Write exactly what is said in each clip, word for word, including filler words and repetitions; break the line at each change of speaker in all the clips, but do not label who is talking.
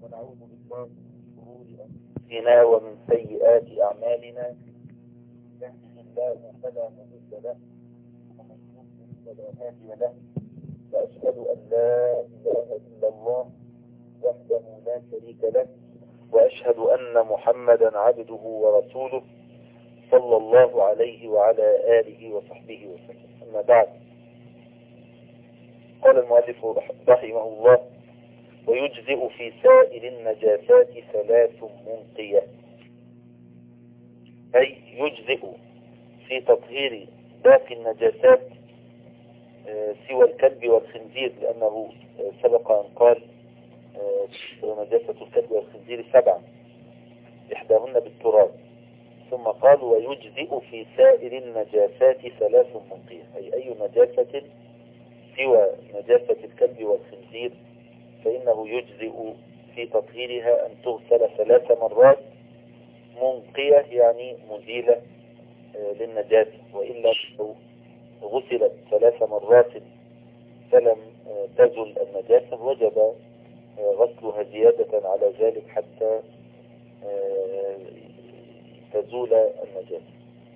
ونعوذ بالله من شرور أنفسنا ومن سيئات أعمالنا. يهده الله فلا مضل له ومن يضلل فلا هادي له. وأشهد أن لا إله إلا الله وحده لا شريك له، وأشهد أن محمدا عبده ورسوله صلى الله عليه وعلى آله وصحبه وسلم. أما بعد، قال المؤلف رحمه الله: ويجزئ في سائر النجاسات ثلاث منقية. أي يجزئ في تطهير باقي النجاسات سوى الكلب والخنزير، لأنه سبق أن قال نجاسة الكلب والخنزير سبعة إحداهن بالتراب، ثم قال ويجزئ في سائر النجاسات ثلاث منقية، أي أي نجاسة سوى نجاسة الكلب والخنزير فإنه يجزئ في تطهيرها أن تغسل ثلاث مرات منقية، يعني مزيلة للنجاسة، وإلا لو غسلت ثلاث مرات فلم تزل النجاسة وجب غسلها زيادة على ذلك حتى تزول النجاسة.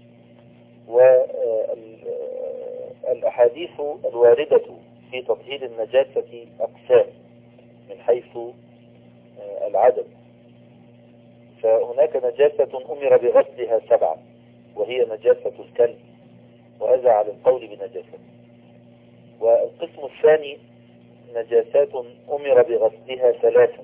والأحاديث الواردة في تطهير النجاسة أقسام من حيث العدد، فهناك نجاسة أمر بغسلها سبعة وهي نجاسة الكلب، وهذا على القول بنجاسة. والقسم الثاني نجاسات أمر بغسلها ثلاثة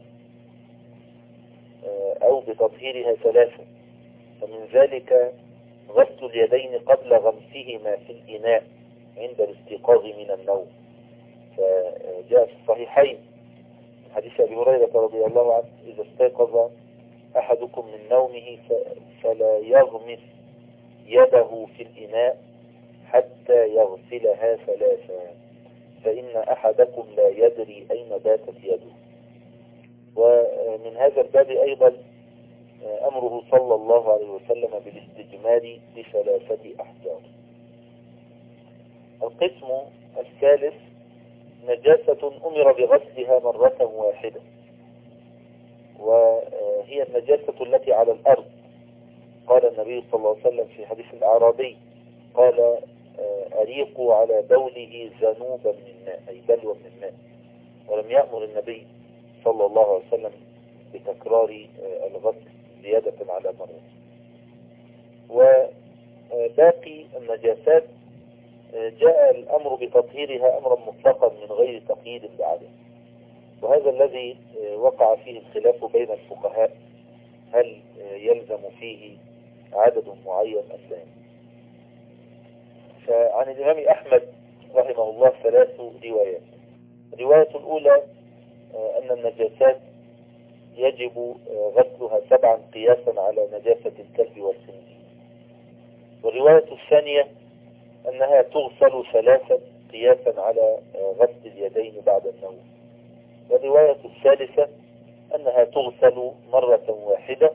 أو بتطهيرها ثلاثة، فمن ذلك غسل اليدين قبل غمسهما في الإناء عند الاستيقاظ من النوم، فجاء في الصحيحين من حديث أبي هريرة رضي الله عنه: إذا استيقظ أحدكم من نومه فلا يغمس يده في الإناء حتى يغسلها ثلاثا، فإن أحدكم لا يدري أين باتت يده. ومن هذا الباب أيضا أمره صلى الله عليه وسلم بالاستجمار بثلاثة أحجار. القسم الثالث نجاسة أمر بغسلها مرة واحدة، وهي النجاسة التي على الأرض. قال النبي صلى الله عليه وسلم في حديث الأعرابي: قال أريقوا على بوله ذنوبا من ماء، أي بلوى من الماء، ولم يأمر النبي صلى الله عليه وسلم بتكرار الغسل زيادة على مرة. وباقي النجاسات جاء الأمر بتطهيرها أمرا مطلقا من غير تقييد بعدد، وهذا الذي وقع فيه الخلاف بين الفقهاء، هل يلزم فيه عدد معين أم لا. فعن الإمام أحمد رحمه الله ثلاث روايات. الرواية الأولى أن النجاسات يجب غسلها سبعا قياسا على نجاسة الكلب والخنزير. والرواية الثانية أنها تغسل ثلاثا قياسا على غسل اليدين بعد النوم. والرواية الثالثة أنها تغسل مرة واحدة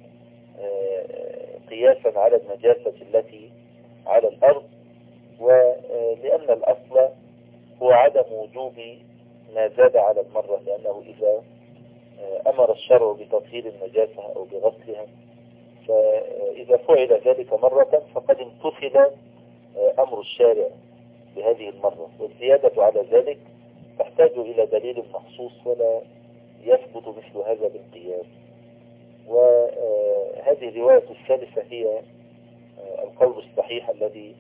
قياسا على النجاسة التي على الأرض، ولأن الأصل هو عدم وجوب ما زاد على المرة، لأنه إذا أمر الشرع بتطهير النجاسة أو بغسلها فإذا فعل ذلك مرة فقد امتثل أمر الشارع بهذه المرة، والزيادة على ذلك تحتاج إلى دليل مخصوص ولا يثبت مثل هذا بالقياس. وهذه الرواية الثالثة هي القول الصحيح الذي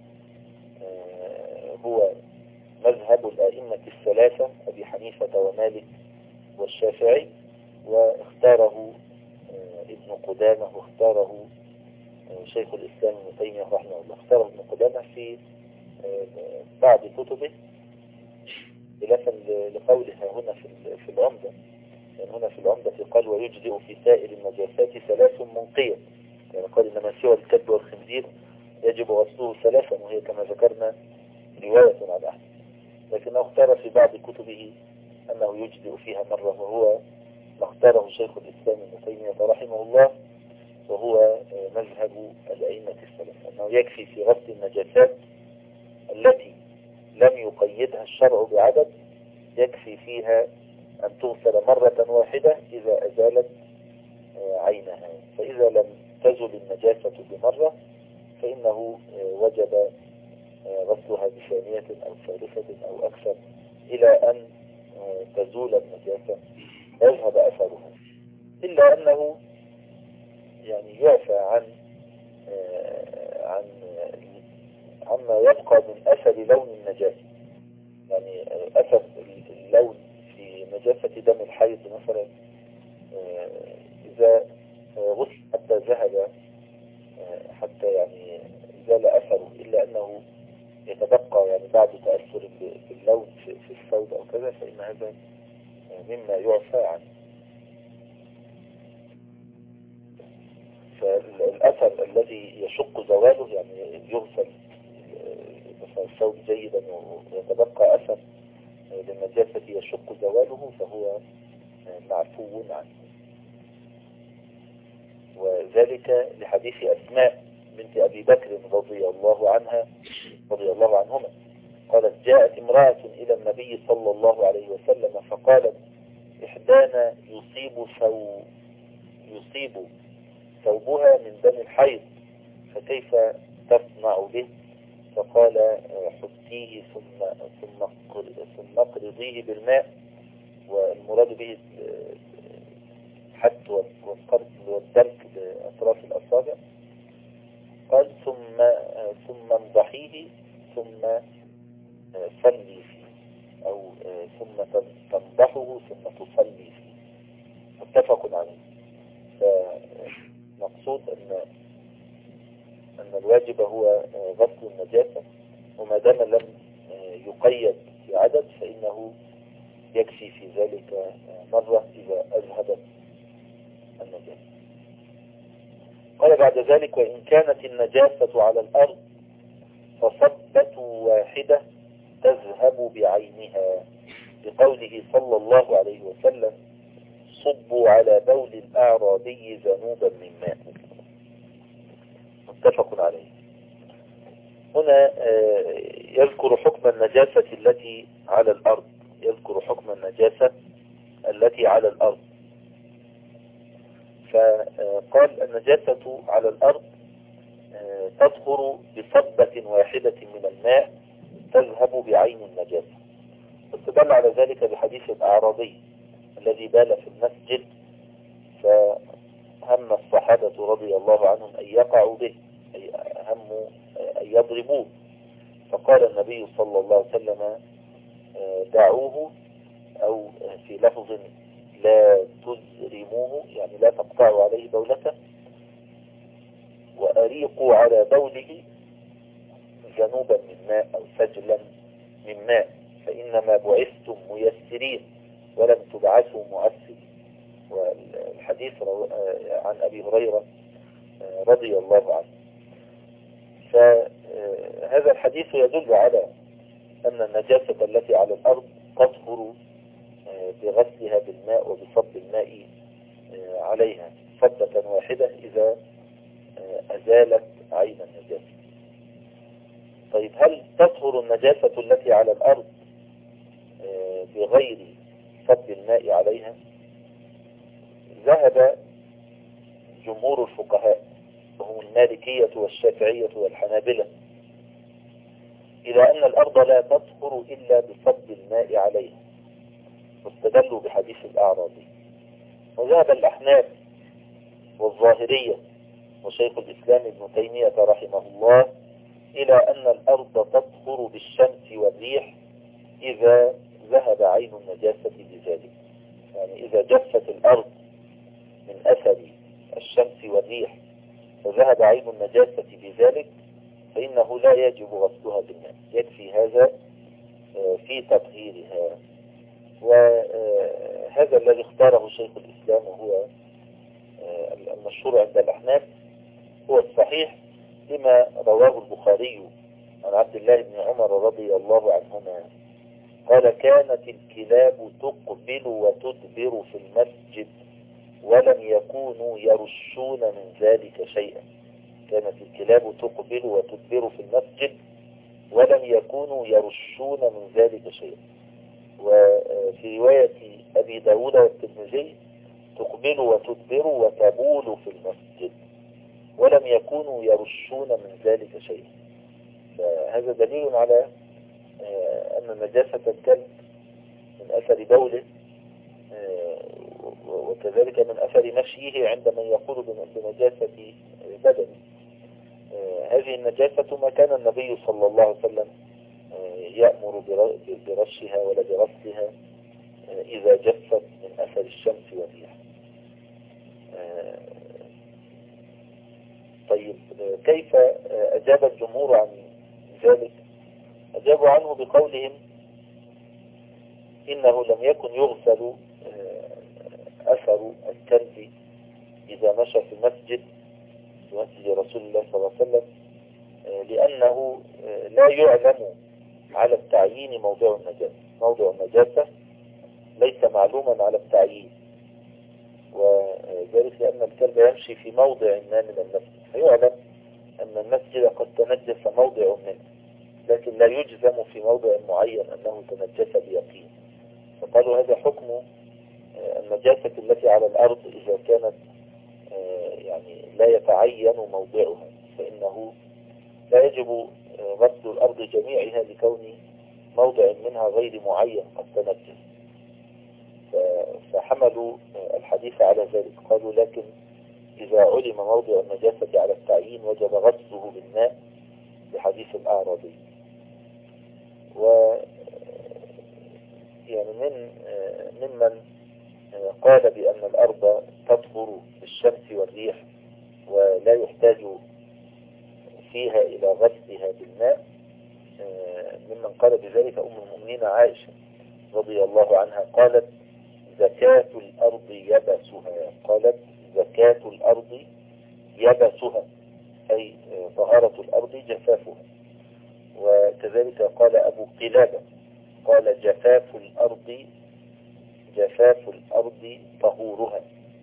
هو مذهب الأئمة الثلاثة أبي حنيفة ومالك والشافعي، واختاره ابن قدامة واختاره شيخ الإسلام ابن تيمية رحمه الله. اختاره ابن قدامة في بعض كتبه خلافا لقولها هنا في العمدة، يعني هنا في العمدة قال ويجزئ في سائر النجاسات ثلاث منقية، يعني قال إنما سوى الكلب والخنزير يجب غسله ثلاثا، وهي كما ذكرنا رواية على أحد، لكنه اختار في بعض كتبه أنه يجزئ فيها مرة، وهو ما اختاره شيخ الإسلام ابن تيمية رحمه الله، وهو مذهب الأئمة الثلاثة، أنه يكفي في غسل النجاسات التي لم يقيدها الشرع بعدد، يكفي فيها أن تغسل مرة واحدة إذا أزالت عينها. فإذا لم تزل النجاسة بمرة فإنه وجب غسلها بثانية أو ثالثة أو أكثر إلى أن تزول النجاسة ويذهب أثرها، إلا أنه يعني يعفى عن عن عما يبقى من أثر لون النجاسة. يعني أثر اللون في نجاسة دم الحيض مثلا إذا غسل حتى ذهب حتى يعني زال أثره، إلا أنه يتبقى يعني بعد تأثر باللون في الثوب أو كذا، فإن هذا مما يعفى عنه. فالأثر الذي يشق زواله يعني يغسل مثلا الثوب جيدا ويتبقى أثر للنجاسة يشق زواله فهو معفو عنه. وذلك لحديث أسماء بنت أبي بكر رضي الله عنها رضي الله عنهما قالت: جاءت امرأة إلى النبي صلى الله عليه وسلم فقالت: إحدانا يصيب ثوب يصيب ثوبها من دم الحيض فكيف تصنع به؟ فقال: حطيه ثم ثم ثم اقرضيه بالماء، والمراد به الحت والقرض والدلك بأطراف الأصابع. قال: ثم ثم انضحيه ثم صلي فيه، أو ثم تنضحه ثم تصلي فيه. متفق عليه. فمقصود أن أن الواجب هو غسل النجاسة، وما دام لم يقيد في عدد فإنه يكفي في ذلك مرة إذا أذهبت النجاسة. قال بعد ذلك: وإن كانت النجاسة على الأرض فصبة واحدة تذهب بعينها، بقوله صلى الله عليه وسلم: صبوا على بول الأعرابي ذنوبا من ماء. متفق عليه. هنا يذكر حكم النجاسة التي على الأرض يذكر حكم النجاسة التي على الأرض فقال: النجاسة على الأرض تطهر بصبة واحدة من الماء تذهب بعين النجاسة. واستدل على ذلك بحديث الأعرابي الذي بال في المسجد فهم الصحابة رضي الله عنهم أن يقعوا به، أي هموا أن يضربوه، فقال النبي صلى الله عليه وسلم: دعوه، أو في لفظ لا تزرموه، يعني لا تقطعوا عليه بولته، وأريقوا على بوله ذنوبا من ماء أو سجلا من ماء، فإنما بعثتم ميسرين ولم تبعثوا معسرين. والحديث عن أبي هريرة رضي الله عنه. فهذا الحديث يدل على أن النجاسة التي على الأرض تطهر بغسلها بالماء وبصب الماء عليها صبة واحدة إذا أزالت عين النجاسة. طيب، هل تطهر النجاسة التي على الأرض بغير صب الماء عليها؟ ذهب جمهور الفقهاء وهم المالكية والشافعية والحنابلة إلى أن الأرض لا تطهر إلا بصب الماء عليها، واستدلوا بحديث الأعرابي. وذهب الأحناف والظاهرية وشيخ الإسلام ابن تيمية رحمه الله إلى أن الأرض تطهر بالشمس والريح إذا ذهب عين النجاسة بذلك. يعني إذا جفت الأرض من أثر الشمس والريح وذهب عين النجاسة بذلك فإنه لا يجب غسلها بالماء، يكفي هذا في تطهيرها. وهذا الذي اختاره شيخ الإسلام وهو المشهور عند الأحناف هو الصحيح، لما رواه البخاري عن عبد الله بن عمر رضي الله عنهما قال: كانت الكلاب تقبل وتدبر في المسجد ولم يكونوا يرشون من ذلك شيئا. كانت الكلاب تقبل وتدبر في المسجد ولم يكونوا يرشون من ذلك شيئا. وفي رواية أبي داود والترمذي تقبل وتدبر وتبول في المسجد، ولم يكونوا يرشون من ذلك شيئا. فهذا دليل على أن نجاسة الكلب من أثر بوله وكذلك من أثر مشيه عند من يقول بنجاسة بدنه. هذه النجاسة ما كان النبي صلى الله عليه وسلم يأمر برشها ولا برصها إذا جفت من أثر الشمس والريح. طيب كيف أجاب الجمهور عن ذلك؟ أجابوا عنه بقولهم إنه لم يكن يغسل أثر الكلب إذا مشى في المسجد في مسجد رسول الله صلى الله عليه وسلم، لأنه لا يعلم على التعيين موضع النجاسة. موضع النجاسة ليس معلوما على التعيين، وذلك لأن الكلب يمشي في موضع ما من المسجد، فيعلم أن المسجد قد تنجس موضع منه، لكن لا يجزم في موضع معين أنه تنجس بيقين. فقالوا هذا حكم النجاسة التي على الأرض إذا كانت يعني لا يتعين موضعها، فإنه لا يجب غسل الأرض جميعها لكون موضع منها غير معين قد تنجس. فحملوا الحديث على ذلك، قالوا لكن إذا علم موضع النجاسة على التعيين وجب غسله بالماء بحديث الأعرابي. و يعني من ممن قال بأن الأرض تطهر بالشمس والريح ولا يحتاج فيها إلى غسلها بالماء، ممن قال بذلك أم المؤمنين عائشة رضي الله عنها، قالت زكاة الأرض يبسها، قالت زكاة الأرض يبسها أي طهارة الأرض جفافها. وكذلك قال أبو قلابة قال جفاف الأرض جفاف الأرض طهورها.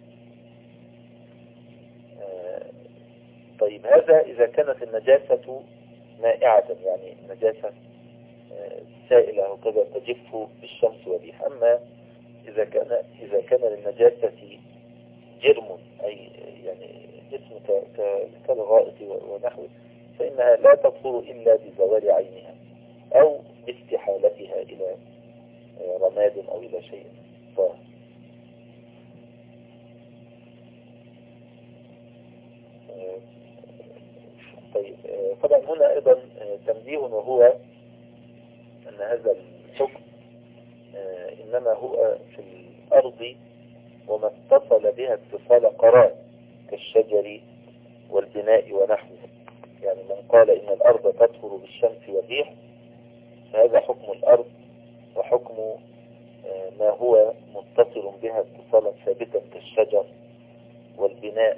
طيب هذا إذا كانت النجاسة مائعة، يعني نجاسة سائلة وكذا تجف بالشمس والريح. أما إذا كان إذا كان للنجاسة جرم أي يعني جسم كالغائط ونحوه، فإنها لا تطهر إلا بزوال عينها أو باستحالتها إلى رماد أو إلى شيء طاهر. طيب طبعا هنا أيضا تنبيه، وهو أن هذا الحكم إنما هو في الأرض وما اتصل بها اتصال قرار كالشجر والبناء ونحوه. يعني من قال إن الأرض تطهر بالشمس والريح فهذا حكم الأرض، وحكم ما هو متصل بها اتصالا ثابتا كالشجر والبناء،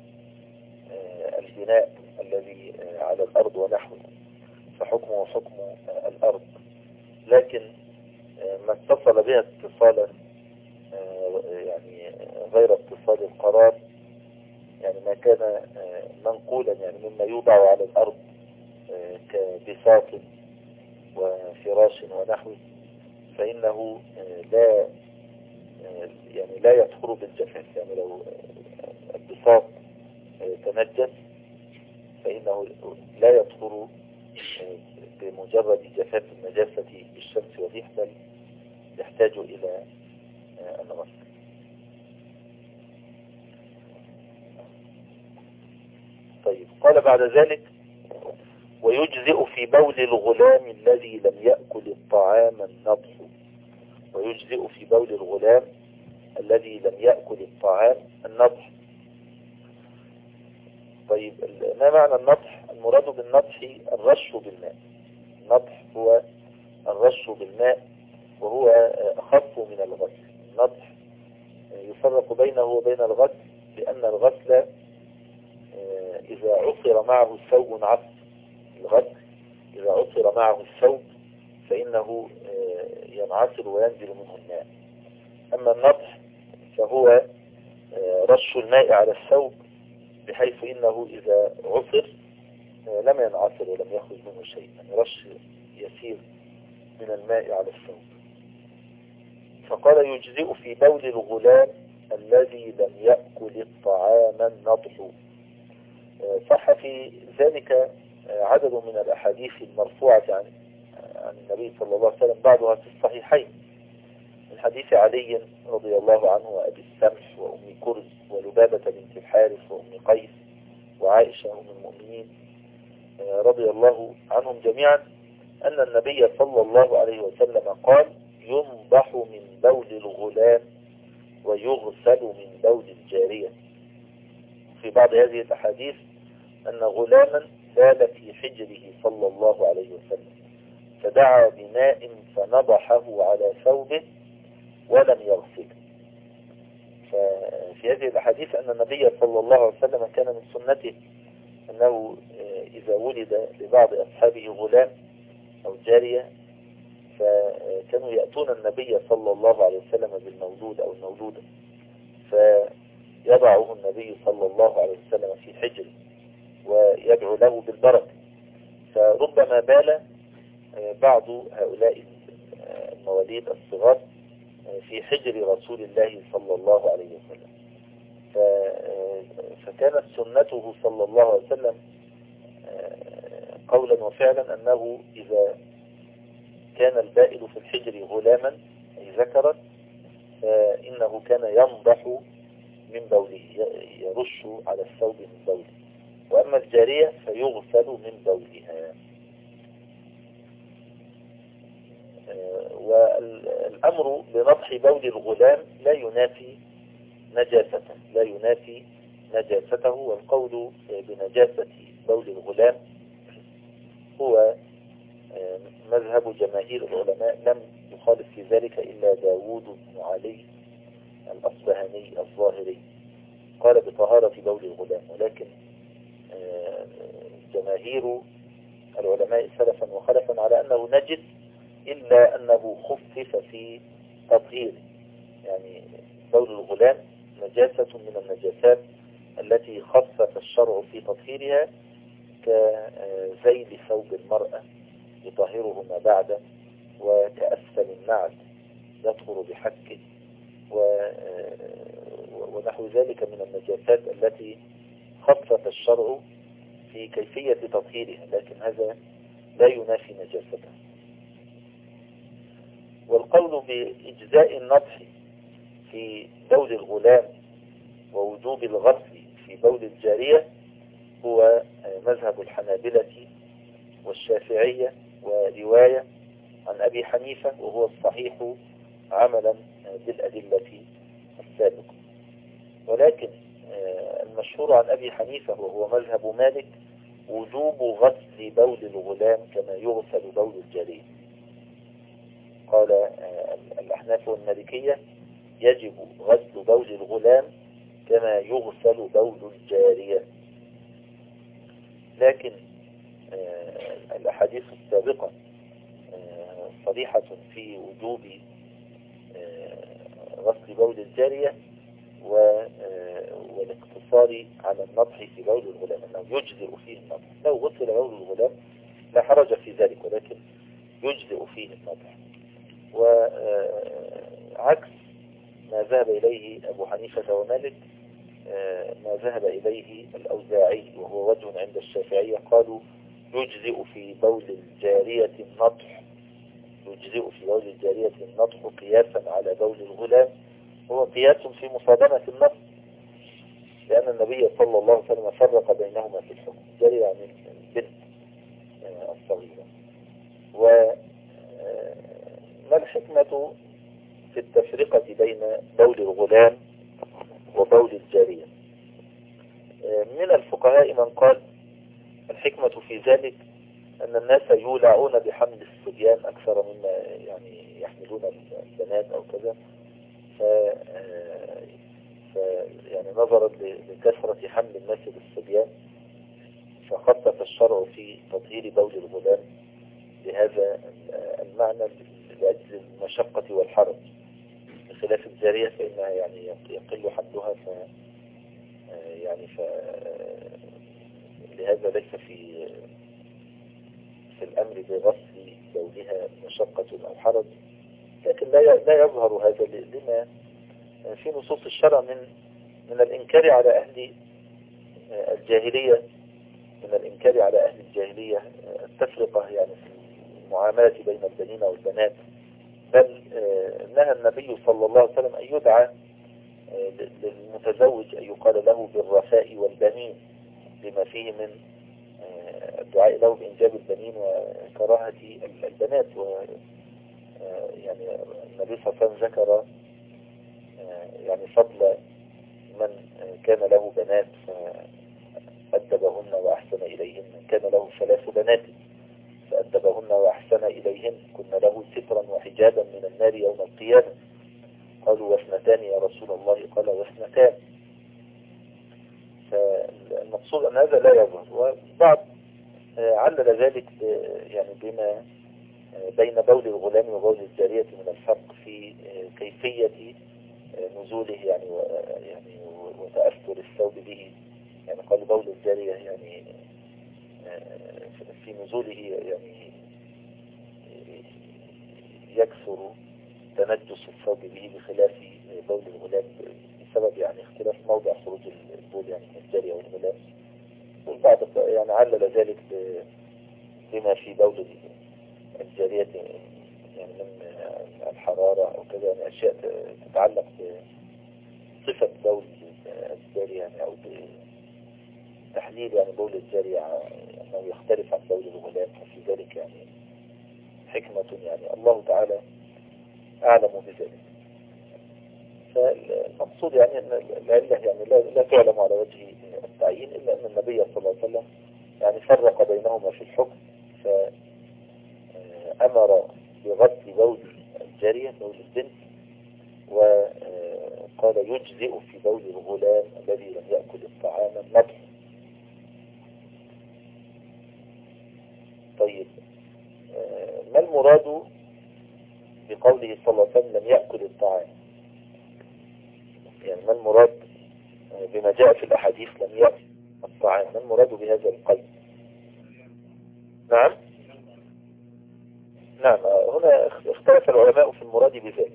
البناء الذي على الأرض ونحوه، فحكمه حكم الأرض. لكن ما اتصل بها اتصالا يعني غير اتصال القرار، يعني ما كان منقولا يعني مما يوضع على الأرض كبساط وفراش ونحوه، فإنه لا يعني لا يطهر بالجفاف. يعني لو البساط تنجس فإنه لا يطهر بمجرد جفاف النجاسة بالشمس والريح، بل يحتاج إلى الغسل. طيب قال بعد ذلك ويجزئ في بول الغلام الذي لم يأكل الطعام النضح. ويجزئ في بول الغلام الذي لم يأكل الطعام النضح. طيب ما معنى النضح؟ المراد بالنضح الرش بالماء. النضح هو الرش بالماء، وهو أخف من الغسل. النضح يفرق بينه وبين الغسل لأن الغسل إذا عصر معه الثوب انعصر. الغسل إذا عصر معه الثوب فإنه ينعصر وينزل منه الماء. أما النضح فهو رش الماء على الثوب بحيث إنه إذا عصر لم ينعصر ولم يخرج منه شيء، يعني رش يسير من الماء على الثوب. فقال يجزئ في بول الغلام الذي لم يأكل الطعام النضح. صح في ذلك عدد من الأحاديث المرفوعة عن عن النبي صلى الله عليه وسلم، بعضها في الصحيحين من حديث علي رضي الله عنه وأبي السمح وأم كرز ولبابة بنت الحارث وأم قيس وعائشة أم المؤمنين رضي الله عنهم جميعا أن النبي صلى الله عليه وسلم قال ينضح من بول الغلام ويغسل من بول الجارية. في بعض هذه الأحاديث أن غلاما بال في حجره صلى الله عليه وسلم فدعا بماء فنضحه على ثوبه ولم يغسله. ففي هذه الأحاديث أن النبي صلى الله عليه وسلم كان من سنته أنه إذا ولد لبعض أصحابه غلام أو جارية فكانوا يأتون النبي صلى الله عليه وسلم بالمولود أو المولودة فيضعه النبي صلى الله عليه وسلم في حجره ويدعو له بالبركة. فربما بال بعض هؤلاء المواليد الصغار في حجر رسول الله صلى الله عليه وسلم، فكانت سنته صلى الله عليه وسلم قولا وفعلا أنه إذا كان البائل في الحجر غلاما أي ذكرا فإنه كان ينضح من بوله، يرش على الثوب من بوله، وأما الجارية فيغسل من بولها. والأمر بنضح بول الغلام لا ينافي نجاسته لا ينافي نجاسته والقول بنجاسة بول الغلام هو مذهب جماهير العلماء، لم يخالف في ذلك إلا داود بن علي الأصبهاني الظاهري قال بطهارة بول الغلام، ولكن جماهير العلماء سلفا وخلفا على أنه نجس إلا أنه خفف في تطهيره. يعني بول الغلام نجاسة من النجاسات التي خفف الشرع في تطهيرها كزيل ثوب المرأة يطهره ما بعد، وكأسفل النعل يطهر بحكه ونحو ذلك من النجاسات التي خفف الشرع في كيفية تطهيرها، لكن هذا لا ينافي نجاسته. والقول بإجزاء النضح في بول الغلام ووجوب الغسل في بول الجارية هو مذهب الحنابلة والشافعية ورواية عن أبي حنيفة، وهو الصحيح عملا بالأدلة السابقة. ولكن المشهور عن أبي حنيفة وهو مذهب مالك وجوب غسل بول الغلام كما يغسل بول الجارية. قال الأحناف والمالكية يجب غسل بول الغلام كما يغسل بول الجارية، لكن الأحاديث السابقة صريحة في وجوب غسل بول الجارية والاقتصار على النضح في بول الغلام، أنه يجزئ فيه النضح. لو غسل بول الغلام لا حرج في ذلك، ولكن يجزئ فيه النضح. وعكس ما ذهب إليه أبو حنيفة ومالك ما ذهب إليه الأوزاعي وهو وجه عند الشافعية، قالوا يجزئ في بول الجارية النضح يجزئ في بول الجارية النضح قياسا على بول الغلام، هو قياس في مصادمة النص، لأن النبي صلى الله عليه وسلم فرق بينهما في الحكم. الجارية يعني البنت الصغيرة. وما الحكمة في التفرقة بين بول الغلام وبول الجارية؟ من الفقهاء من قال الحكمة في ذلك أن الناس يولعون بحمل الصبيان أكثر مما يعني يحملون البنات أو كذا، ف يعني نظرا لكثرة حمل الناس بالصبيان فخطط الشرع في تطهير بول الغلام بهذا المعنى لأجل المشقة والحرج، بخلاف الجارية فإنها يعني يقل حملها، ف يعني ف لهذا ليس في في الأمر بغسل بولها مشقة أو حرج لكن لا لا يظهر هذا لما في نصوص الشرع من من الإنكار على أهل الجاهلية من الإنكار على أهل الجاهلية التفرقة يعني في المعاملة بين البنين والبنات، بل نهى النبي صلى الله عليه وسلم أن يدعى للمتزوج أن يقال له بالرفاء والبنين، لما فيه من الدعاء له بإنجاب البنين وكراهة البنات. يعني النبي صلى الله عليه وسلم ذكر يعني فضل من كان له بنات فأدبهن وأحسن إليهن، كان له ثلاث بنات فأدبهن وأحسن إليهن كن له سترا وحجابا من النار يوم القيامة. قالوا واثنتان يا رسول الله؟ قال واثنتان. فالمقصود أن هذا لا يظهر، وبعض علل ذلك يعني بما بين بول الغلام وبول الجارية من الفرق في كيفية نزوله يعني يعني وتأثر الثوب به. يعني قال بول الجارية يعني في نزوله يعني يكثر تنجس الثوب به بخلاف بول الغلام بسبب يعني اختلاف موضع خروج البول يعني من الجارية والغلام. والبعض يعني علل ذلك بما في بول الجارية يعني من الحرارة أو كذا، يعني أشياء تتعلق بصفة بول الجارية يعني أو بتحليل يعني بول الجارية أنه يختلف عن بول الغلام، ففي ذلك يعني حكمة يعني الله تعالى أعلم بذلك. فالمقصود يعني أن العلة يعني لا, لا تعلم على وجه التعيين، إلا أن النبي صلى الله عليه وسلم يعني فرق بينهما في الحكم، فأمر بغسل بول الجارية بول البنت، وقال يجزئ في بول الغلام الذي لم يأكل الطعام النطف. طيب ما المراد بقوله صلى الله عليه وسلم لم يأكل الطعام؟ يعني ما المراد بما جاء في الأحاديث لم يأكل الطعام؟ ما المراد بهذا القيد؟ نعم نعم هنا اختلف العلماء في المراد بذلك.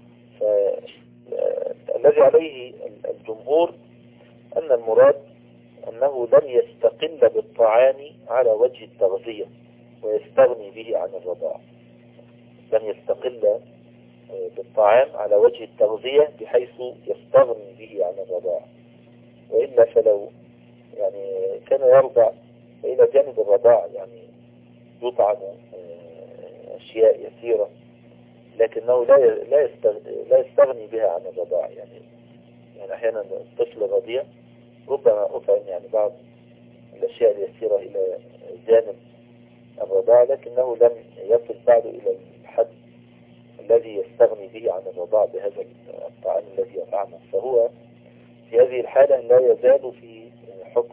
فالذي عليه الجمهور أن المراد أنه لم يستقل بالطعام على وجه التغذية ويستغني به عن الرضاعة. لم يستقل بالطعام على وجه التغذية بحيث يستغني به عن الرضاعة، وإلا فلو يعني كان يرضع إلى جانب الرضاعة يعني يطعم أشياء يسيرة، لكنه لا لا يستغني بها عن الرضاعة. يعني يعني أحيانا الطفل الرضيع ربما أطعم يعني بعض الأشياء اليسيرة إلى جانب الرضاعة، لكنه لم يصل بعد إلى الحد الذي يستغني به عن الرضاعة بهذا الطعام الذي يطعمه، فهو في هذه الحالة لا يزال في حكم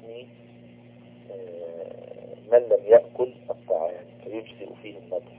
من لم يأكل الطعام فيجزئ فيه النضح.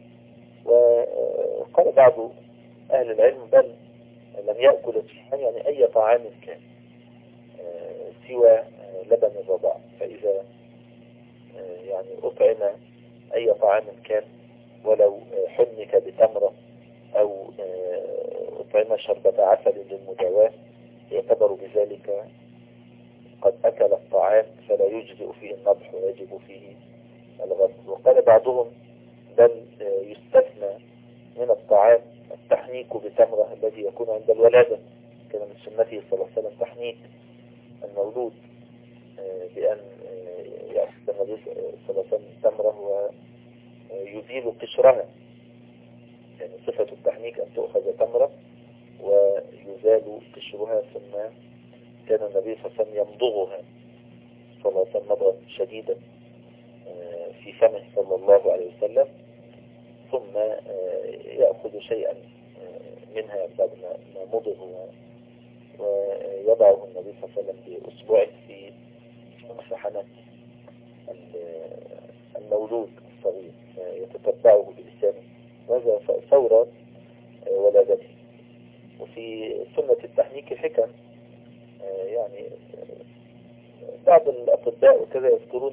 وقال بعض أهل العلم بل لم يأكل الطعام يعني أي طعام كان سوى لبن الرضاع، فإذا يعني أطعم أي طعام كان ولو حنك بتمرة أو أطعم شربة عسل للمداواة يعتبر بذلك قد أكل الطعام فلا يجزئ فيه النضح ويجب فيه الغسل. وقال بعضهم بل يستثنى من الطعام التحنيك بتمرة الذي يكون عند الولادة، كان من سنته صلى الله عليه وسلم تحنيك المولود بأن يأخذ النبي صلى الله عليه وسلم تمرة ويزيل قشرها، يعني صفة التحنيك أن تؤخذ تمرة ويزال قشرها، ثم كان النبي صلى الله عليه وسلم يمضغها صلى الله عليه وسلم مضغا شديدا في فمه صلى الله عليه وسلم، ثم يأخذ شيئا منها بعد ما مضغ ويضعه النبي صلى الله عليه وسلم بأسبوعه في مسحنة المولود الصغير يتتبعه بلسانه، وهذا فور ولادته. وفي سنة التحنيك حكم، يعني بعض الأطباء وكذا يذكرون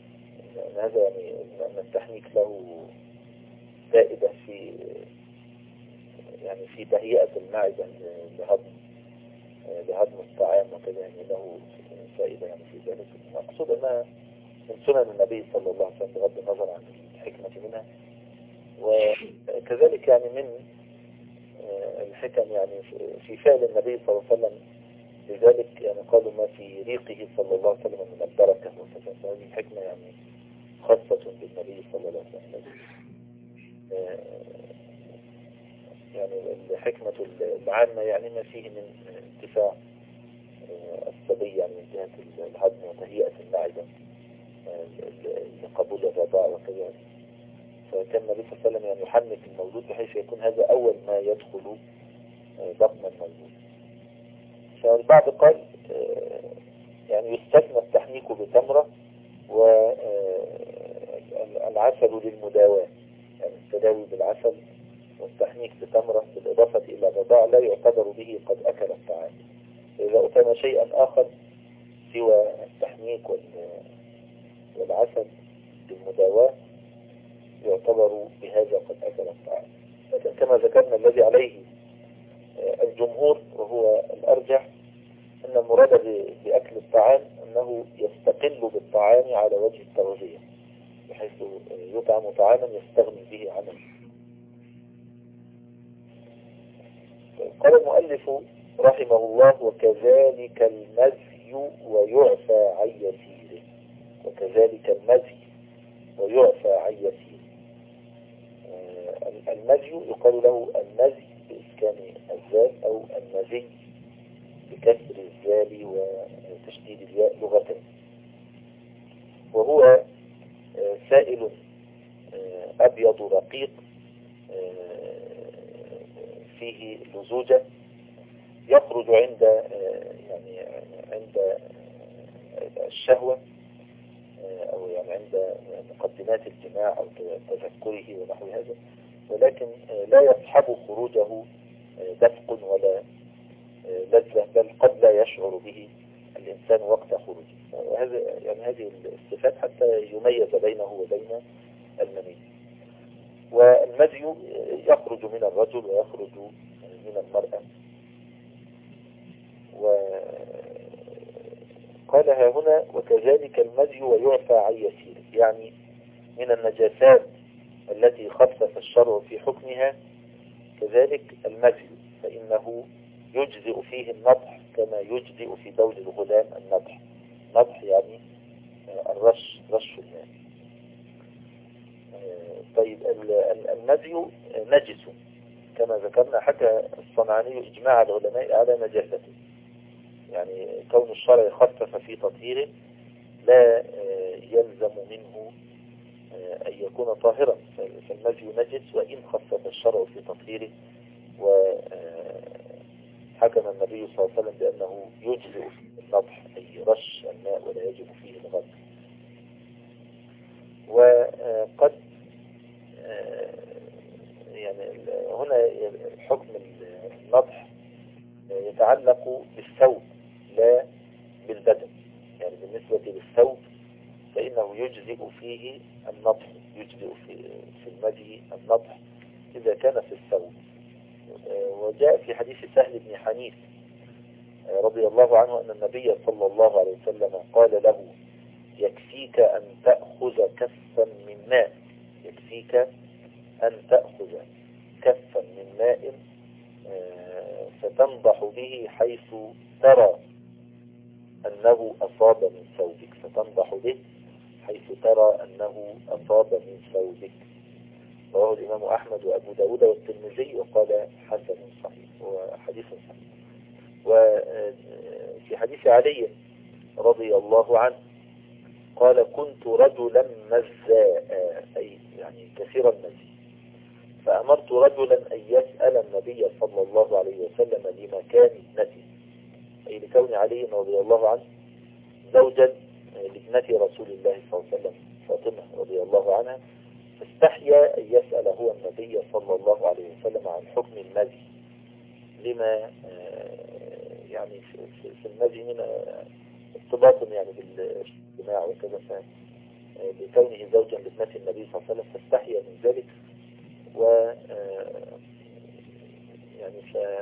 أن هذا يعني أن التحنيك له فائدة في يعني في تهيئة المعدة لهضم لهضم الطعام وكذا، يعني له فائدة يعني في ذلك. مقصود أنها من سنن النبي صلى الله عليه وسلم بغض النظر عن الحكمة منها. وكذلك يعني من الحكم يعني في فعل النبي صلى الله عليه وسلم لذلك، يعني قالوا ما في ريقه صلى الله عليه وسلم من البركة وكذا، فهذه الحكمة يعني خاصة بالنبي صلى الله عليه وسلم. يعني الحكمة العامة يعني ما فيه من انتفاع الصبي يعني من جهة الهضم وتهيئة المعدة لقبول الرضاع وكذا. فكان النبي صلى الله عليه وسلم يعني يحنك المولود بحيث يكون هذا أول ما يدخل بطن المولود. فالبعض قال يعني يستثنى التحنيك بتمرة والعسل للمداواة، يعني التداوي بالعسل والتحنيك بتمرة بالإضافة إلى الرضاع لا يعتبر به قد أكل الطعام. إذا أتم شيئا آخر سوى التحنيك والعسل للمداواة يعتبر بهذا قد أكل الطعام. لكن كما ذكرنا الذي عليه الجمهور وهو الأرجح أن المراد بأكل الطعام أنه يستقل بالطعام على وجه التغذية، بحيث يطعم طعاما يستغني به عنه. قال المؤلف رحمه الله: وكذلك المزي ويعفى عن يسيره. وكذلك المزي ويعفى عن يسيره. المزي يقال له المزي بإسكان الزال أو المزي بكسر الزال وتشديد الياء لغة، وهو سائل أبيض رقيق فيه لزوجة يخرج عند يعني عند الشهوة أو يعني عند مقدمات الجماع أو تذكره ونحو هذا، ولكن لا يصحب خروجه دفق ولا لذة، بل قد لا يشعر به الإنسان وقت خروجه. وهذا يعني هذه الصفات حتى يميز بينه وبين المني. والمزي يخرج من الرجل ويخرج من المرأة. وقالها هنا: وكذلك المزي ويعفى عن يسير، يعني من النجاسات التي خفف الشرع في حكمها كذلك المزي، فإنه يجزئ فيه النضح كما يجزئ في بول الغلام النضح. نضح يعني الرش، رش الماء. طيب المزي نجس كما ذكرنا، حتى الصنعاني إجماع العلماء على نجاسته، يعني كون الشرع خفف في تطهيره لا يلزم منه أن يكون طاهرا، فالمزي نجس وإن خفف الشرع في تطهيره. وحكم النبي صلى الله عليه وسلم بأنه يجزئ النضح أي رش الماء ولا يجب فيه الغسل. وقد يعني هنا حكم النضح يتعلق بالثوب لا بالبدن، يعني بالنسبة للثوب فإنه يجزئ فيه النضح، يجزئ في في المزي النضح إذا كان في الثوب. وجاء في حديث سهل بن حنيف رضي الله عنه أن النبي صلى الله عليه وسلم قال له: يكفيك أن تأخذ كفا من ماء، يكفيك أن تأخذ كفا من ماء فتنضح به حيث ترى أنه أصاب من ثوبك، فتنضح به حيث ترى أنه أصاب من ثوبك. رواه الإمام أحمد وأبو داود والترمذي وقال حسن صحيح وحديث صحيح. وفي حديث علي رضي الله عنه قال: كنت رجلا مزاء، أي يعني كثير المزي، فأمرت رجلا أن يسأل النبي صلى الله عليه وسلم لمكان ابنته، أي لكون علي رضي الله عنه زوجا لابنة رسول الله صلى الله عليه وسلم فاطمة رضي الله عنها، فاستحيا أن يسأل هو النبي صلى الله عليه وسلم عن حكم المزي، لما يعني في المزي من ارتباط يعني بالجماع وكذا، لكونه زوجا لابنة النبي صلى الله عليه وسلم فاستحيا من ذلك. و يعني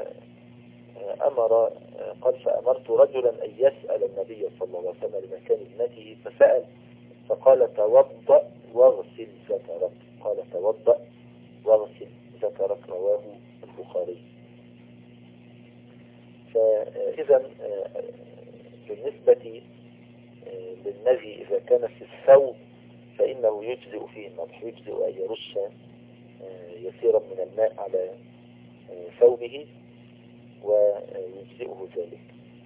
فأمر قال فأمرت رجلا أن يسأل النبي صلى الله عليه وسلم لمكان ابنته، فسأل فقال توضأ واغسل ذكرك، قال توضأ واغسل ذكرك، رواه البخاري. فإذا بالنسبة للنبي إذا كان في الثوب فإنه يجزئ فيه النضح، يجزئ أن يرش يسيرا من الماء على ثوبه ويجزئه ذلك.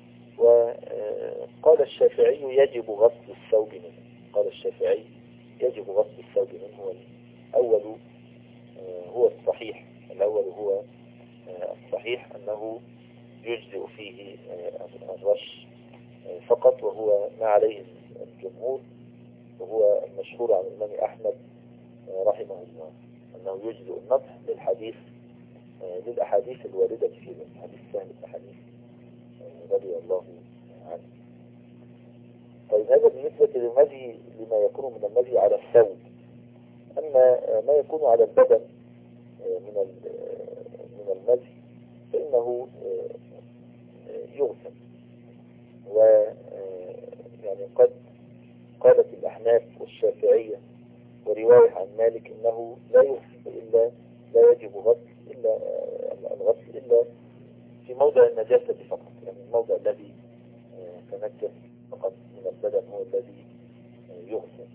وقال الشافعي يجب غسل الثوب منه، قال الشافعي يجب غسل الثوب منه. الأول هو الصحيح، الأول هو الصحيح أنه يجزئ فيه الرش فقط، وهو ما عليه الجمهور، وهو المشهور عن الإمام أحمد رحمه الله أنه يجزئ النضح للحديث للأحاديث الواردة في حديث سهل بن حنيف رضي الله عنه. طيب هذا بالنسبة للمزي لما يكون من المزي على الثوب. أما ما يكون على البدن من من المزي فإنه يغسل. و يعني قد قالت الأحناف والشافعية ورواية عن مالك إنه لا يغسل إلا لا يجب غسل إلا الغسل إلا في موضع النجاسة فقط، يعني الموضع الذي تنجس فقط من البدن هو الذي يغسل.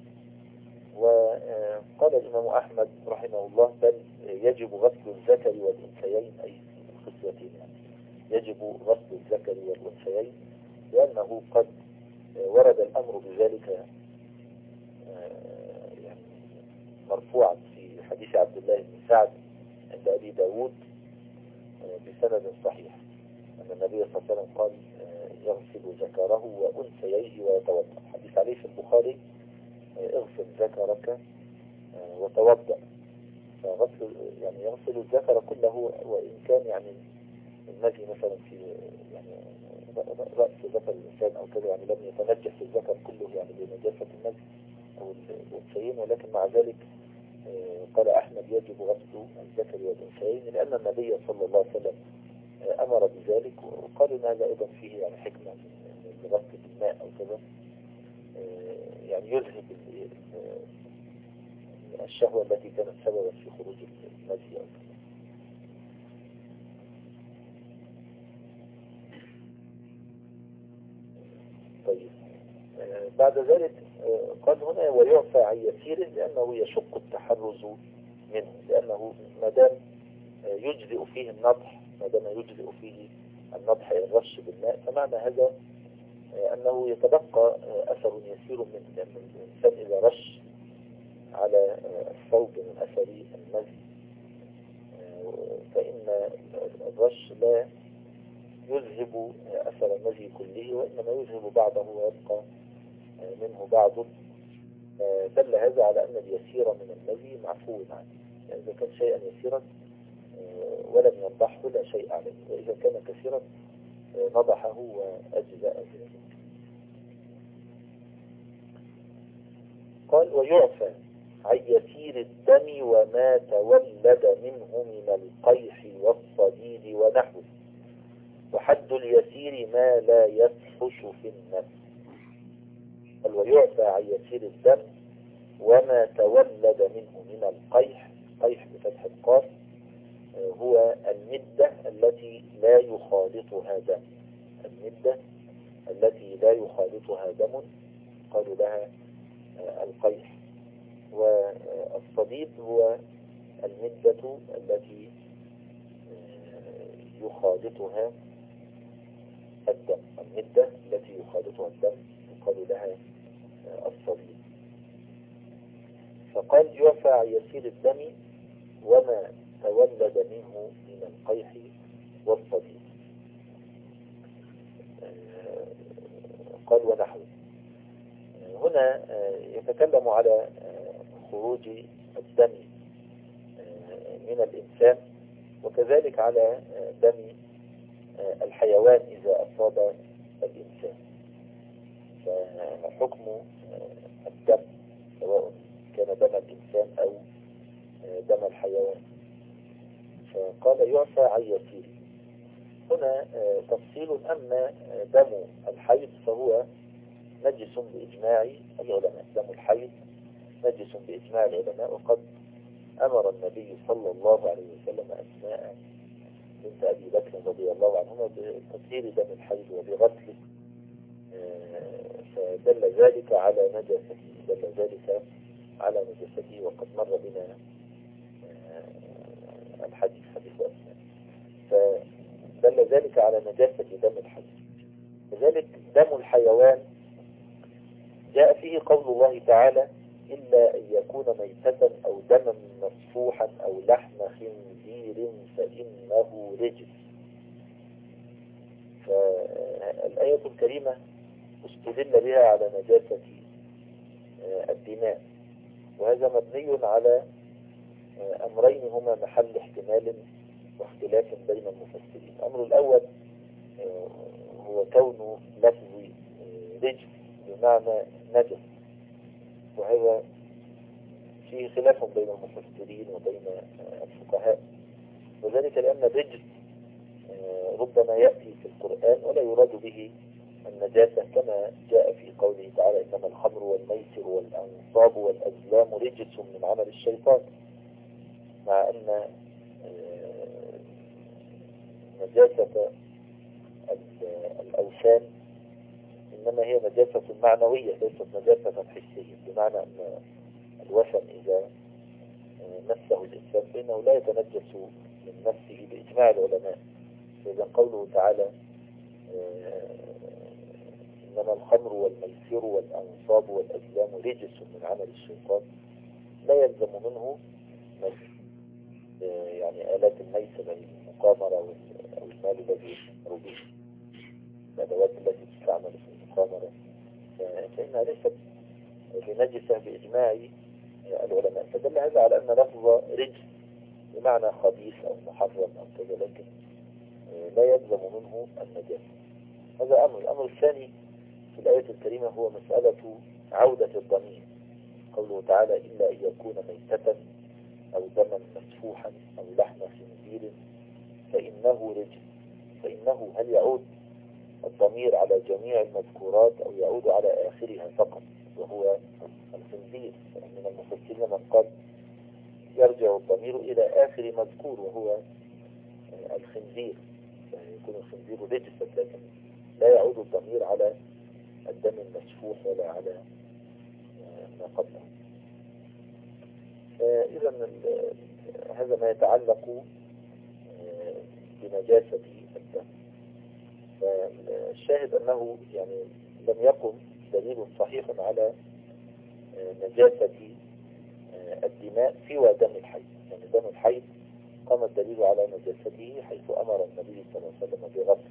وقال الإمام أحمد رحمه الله بل يجب غسل الذكر والأنثيين، أي الخصيتين، يعني يجب غسل الذكر والأنثيين، لأنه قد ورد الأمر بذلك يعني مرفوعا في حديث عبد الله بن سعد عند أبي داود بسند صحيح أن النبي صلى الله عليه وسلم قال يغسل ذكره وأنثيه ويتوضأ. حديث عليه في البخاري اغسل ذكرك وتوضأ. فغسل يعني يغسل الذكر كله، وإن كان يعني المزي مثلا في يعني رأس ذكر الإنسان أو كذا، يعني لم يتنجس الذكر كله يعني بنجاسة المزي أو الأنثيين، ولكن مع ذلك قال أحمد يجب غسل الذكر والأنثيين لأن النبي صلى الله عليه وسلم أمر بذلك. وقال إن هذا أيضا فيه يعني حكمة من غسل الماء أو كذا، يعني يذهب الشهوة التي كانت سببا في خروج المزي أو كذا. طيب بعد ذلك قال هنا ويعفى عن يسيره لأنه يشق التحرز منه، لأنه ما دام يجزئ فيه النضح ما دام يجزئ فيه النضح الرش بالماء، فمعنى هذا أنه يتبقى أثر يسير منه، لأن الإنسان إذا رش على الثوب من أثر المزي فإن الرش لا يذهب أثر المزي كله، وإنما يذهب بعضه ويبقى منه بعض. دل هذا على أن اليسير من المزي معفو عنه، يعني إذا كان شيئا يسيرا ولم ينضحه لا شيء عليه، وإذا كان كثيرا نضحه وأجزاء ذلك. قال ويعفى عن يسير الدم وما تولد منه من القيح والصديد ونحوه، وحد اليسير ما لا يفحش في النفس. قال ويعفى عن يسير الدم وما تولد منه من القيح، قيح بفتح القاف هو المدة التي لا يخالطها دم، المدة التي لا يخالطها دم قالوا لها القيح. والصديد هو المدة التي يخالطها الدم، المدة التي يخالطها الدم يقال لها الصديد. فقال يعفى عن يسير الدم وما تولد منه من القيح والصديد. قال ونحوه. هنا يتكلم على خروج الدم من الإنسان، وكذلك على دم الحيوان إذا أصاب الإنسان. فحكم الدم سواء كان دم الإنسان أو دم الحيوان. فقال يعفى عن يسير. هنا تفصيل. أما دم الحيض فهو نجس بإجماع العلماء. دم الحيض نجس بإجماع العلماء، وقد أمر النبي صلى الله عليه وسلم أسماء بنت أبي بكر رضي الله عنهما بتطهير دم الحيض وبغسله، فدل ذلك على نجاسته دل ذلك على نجاسته وقد مر بنا الحديث حديث أسماء، فدل ذلك على نجاسة دم الحيض. لذلك دم الحيوان جاء فيه قول الله تعالى إلا أن يكون ميتة أو دما مصفوحا أو لحم خنزير فإنه رجس. فالآية الكريمة استدل بها على نجاسة الدماء، وهذا مبني على أمرين هما محل احتمال واختلاف بين المفسرين. الأمر الأول هو كون لفظ رجس بمعنى نجس، وهذا فيه خلاف بين المفسرين وبين الفقهاء، وذلك لأن الرجس ربما يأتي في القرآن ولا يراد به النجاسة، كما جاء في قوله تعالى إنما الخمر والميسر والأنصاب والأزلام رجس من عمل الشيطان، مع أن نجاسة الأوثان إنما هي نجاسة معنوية ليست نجاسة حسية، بمعنى أن الوثن إذا مسه الإنسان فإنه لا يتنجس من نفسه بإجماع العلماء. فإذا قوله تعالى إنما الخمر والميسر والأنصاب والأزلام رجس من عمل الشيطان لا يلزم منه يعني آلات الميسر المقامرة أو المال الذي ربيه، الأدوات التي تستعمل في المقامرة، فإنها ليست بنجسة بإجماع العلماء. فدل هذا على أن لفظ رجس بمعنى خبيث أو محرم أو كذا، لكن لا يلزم منه النجاسة. هذا أمر. الأمر الثاني في الآية الكريمة هو مسألة عودة الضمير. قوله تعالى إلا أن يكون ميتة أو دما مسفوحا أو لحم خنزير فإنه رجس. فإنه هل يعود الضمير على جميع المذكورات أو يعود على آخرها فقط وهو الخنزير؟ من المفسرين من قال يرجع الضمير إلى آخر مذكور وهو الخنزير، يكون الخنزير رجسا، لكن لا يعود الضمير على الدم المسفوح ولا على ما قبله. إذا هذا ما يتعلق بنجاسة الدم. فالشاهد أنه يعني لم يقم دليل صحيح على نجاسة الدماء سوى دم الحيض. يعني دم الحيض قام الدليل على نجاسته حيث أمر النبي صلى الله عليه وسلم بغسله.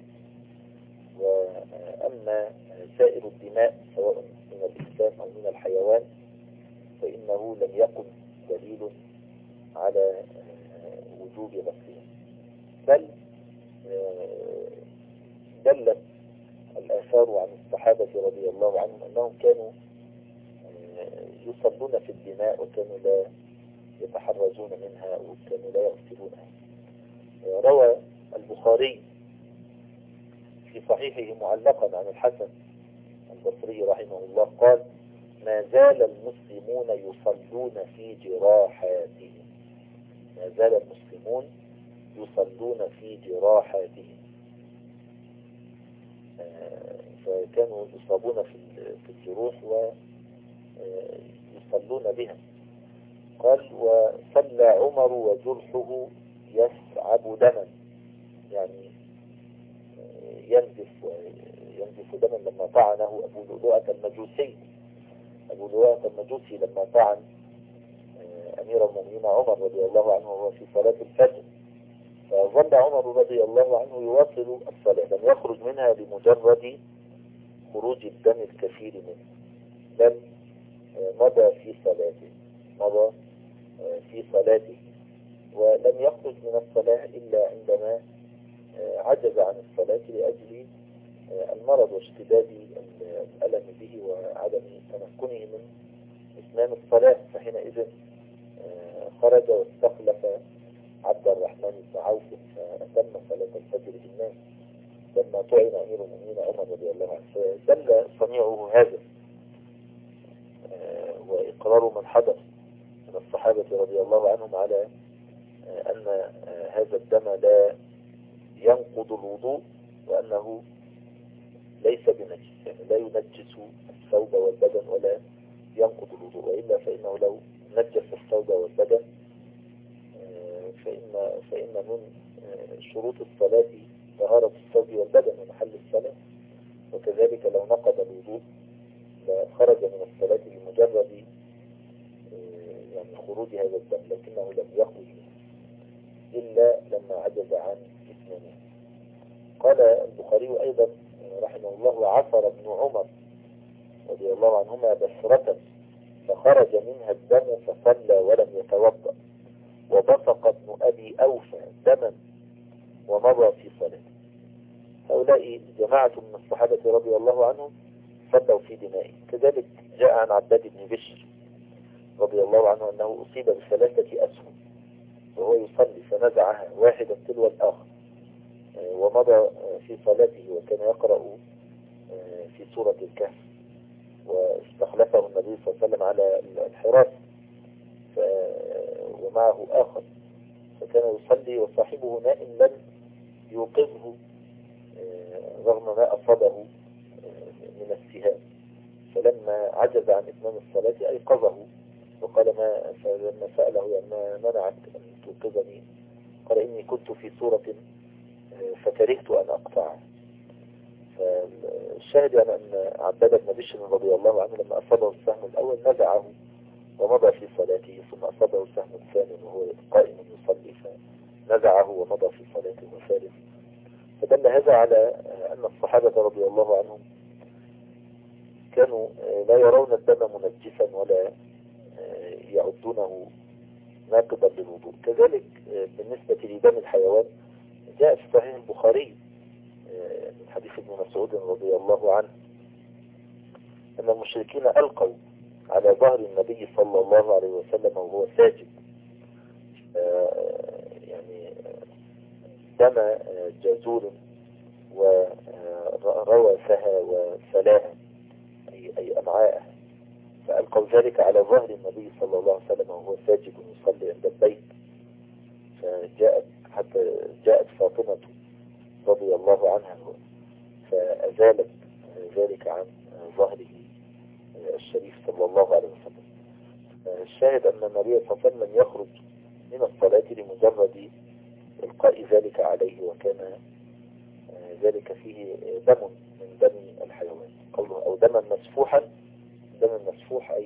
وأما سائر الدماء سواء من الإنسان أو من الحيوان فإنه لم يقم دليل على وجوب غسلها، بل دلت الآثار عن الصحابة رضي الله عنهم أنهم كانوا يصلون في الدماء وكانوا لا يتحرزون منها وكانوا لا يغسلونها. روى البخاري في صحيحه معلقا عن الحسن البصري رحمه الله قال ما زال المسلمون يصلون في جراحاتهم. ما زال المسلمون يصلون في جراحاتهم، فكانوا يصابون في الجروح ويصلون بها. قال وصلى عمر وجرحه يسعب دما، يعني ينزف ينزف دما لما طعنه أبو لؤلؤة المجوسي. أبو لؤلؤة المجوسي لما طعن أمير المؤمنين عمر رضي الله عنه وهو في صلاة الفجر، فظل عمر رضي الله عنه يواصل الصلاة، لم يخرج منها لمجرد خروج الدم الكثير منه، بل مضى في صلاته مضى في صلاته ولم يخرج من الصلاة إلا عندما عجز عن الصلاة لأجل المرض واشتداد الألم به وعدم تمكنه من إتمام الصلاة، فحينئذ خرج واستخلف عبد الرحمن بن عوف فأتم صلاة الفجر بالناس لما طعن أمير المؤمنين عمر رضي الله عنه. فدل صنيعه هذا وإقرار من حضر من الصحابة رضي الله عنهم على أن هذا الدم لا ينقض الوضوء وأنه ليس بنجس، يعني لا ينجس الثوب والبدن ولا ينقض الوضوء، وإلا فإنه لو نجس الثوب والبدن فإن, فإن من شروط الصلاة طهارة الثوب والبدن ومحل الصلاة، وكذلك لو نقض الوضوء لخرج من الصلاة بمجرد يعني خروج هذا الدم، لكنه لم يخرج منه إلا لما عجز عن إتمامه. قال البخاري أيضا رحمه الله: وعثر ابن عمر رضي الله عنهما بسرة فخرج منها الدم فصلى ولم يتوضأ، وبصق ابن أبي أوفى دما ومضى في صلاته. هؤلاء جماعة من الصحابة رضي الله عنهم صلوا في دمائه. كذلك جاء عن عباد بن بشر رضي الله عنه أنه أصيب بثلاثة أسهم وهو يصلي فنزعها واحدا تلو الآخر ومضى في صلاته، وكان يقرأ في سورة الكهف، واستخلفه النبي صلى الله عليه وسلم على الحراس ومعه آخر، فكان يصلي وصاحبه نائم لم يوقظه رغم ما أصابه من السهام، فلما عجز عن إتمام الصلاة أيقظه وقال: ما فلما سأله يعني ما منعك أن توقظني؟ قال: إني كنت في سورة فكرهت أن أقطعها. فالشاهد يعني أن عباد بن بشر رضي الله عنه لما أصابه السهم الأول نزعه ومضى في صلاته، ثم أصابه السهم الثاني وهو قائم يصلي فنزعه ومضى في صلاته وثالث. فدل هذا على أن الصحابة رضي الله عنهم كانوا لا يرون الدم منجسا ولا يعدونه ناقضا للوضوء. كذلك بالنسبة لدم الحيوان جاء في صحيح البخاري من حديث ابن مسعود رضي الله عنه أن المشركين ألقوا على ظهر النبي صلى الله عليه وسلم وهو ساجد يعني دم جزور وروثها وسلاها أي أمعاءها، فألقوا ذلك على ظهر النبي صلى الله عليه وسلم وهو ساجد يصلي عند البيت، فجاءت حتى جاءت فاطمة رضي الله عنها فأزالت ذلك عن ظهره الشريف صلى الله عليه وسلم. الشاهد أن النبي صلى الله عليه وسلم يخرج من الصلاة لمجرد إلقاء ذلك عليه، وكان ذلك فيه دم من دم الحيوان، قوله أو دما مسفوحا. دم المسفوح أي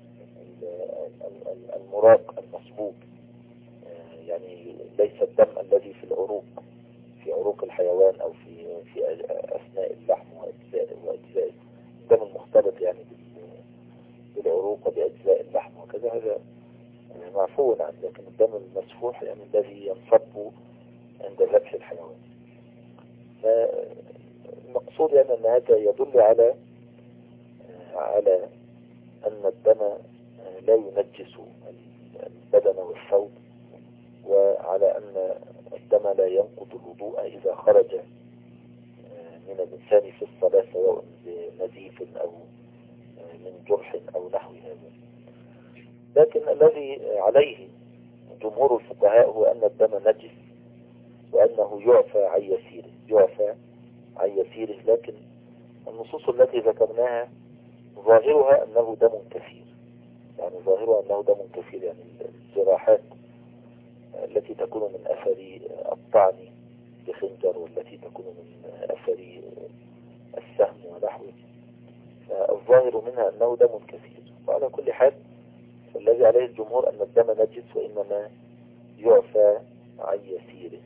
المراق المصبوب، يعني ليس الدم الذي في العروق في عروق الحيوان أو في في أثناء اللحم وأجزائه وأجزائه الدم المختلط يعني بالعروق وبأجزاء اللحم وكذا، هذا معفو عنه. لكن الدم المسفوح يعني الذي ينصب عند ذبح الحيوان. فالمقصود يعني أن هذا يدل على على أن الدم لا ينجس البدن والثوب، وعلى أن الدم لا ينقض الوضوء إذا خرج من الإنسان في الصلاة سواء بنزيف أو من جرح أو نحو هذا. لكن الذي عليه جمهور الفقهاء هو أن الدم نجس وأنه يعفى عن يسيره يعفى عن يسيره لكن النصوص التي ذكرناها ظاهرها أنه دم كثير، يعني ظاهرها أنه دم كثير، يعني الجراحات التي تكون من أثر الطعن بخنجر والتي تكون من أثر السهم ونحوه، فالظاهر منها أنه دم كثير. وعلى كل حال فالذي عليه الجمهور أن الدم نجس وإنما يعفى عن يسيره.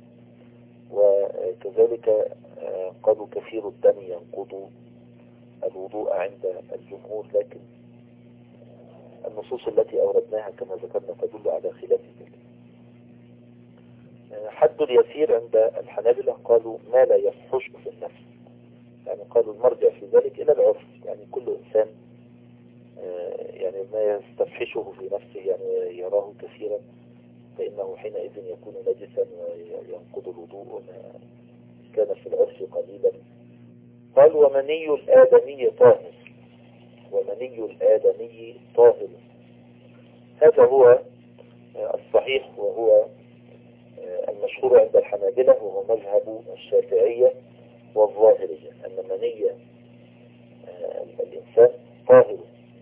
وكذلك قالوا كثير الدم ينقض الوضوء عند الجمهور، لكن النصوص التي أوردناها كما ذكرنا تدل على خلاف ذلك. حد اليسير عند الحنابلة قالوا ما لا يفحش في النفس، يعني قالوا المرجع في ذلك إلى العرف، يعني كل إنسان يعني ما يستفحشه في نفسه يعني يراه كثيرا فإنه حينئذ يكون نجسا وينقض الوضوء ما كان في العرف قليلا. قال ومني الآدمي طاهر، ومني الآدمي طاهر. هذا هو الصحيح وهو المشهور عند الحنابلة، وهو مذهب الشافعية والظاهرية، أن مني الإنسان طاهر.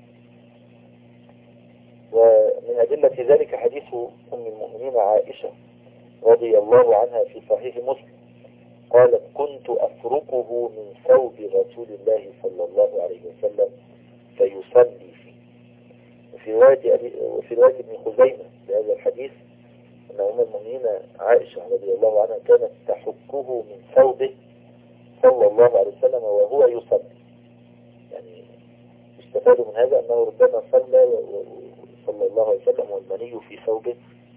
ومن أدلة ذلك حديث أم المؤمنين عائشة رضي الله عنها في صحيح مسلم، قالت كنت أفركه من ثوب رسول الله صلى الله عليه وسلم فيصلي فيه. وفي رواية وفي رواية ابن خزيمة بهذا الحديث أن أم المؤمنين عائشة رضي الله عنها كانت تحكه من ثوبه صلى الله عليه وسلم وهو يصلي. يعني استفادوا من هذا أنه ربما صلى صلى الله عليه وسلم والمني في ثوبه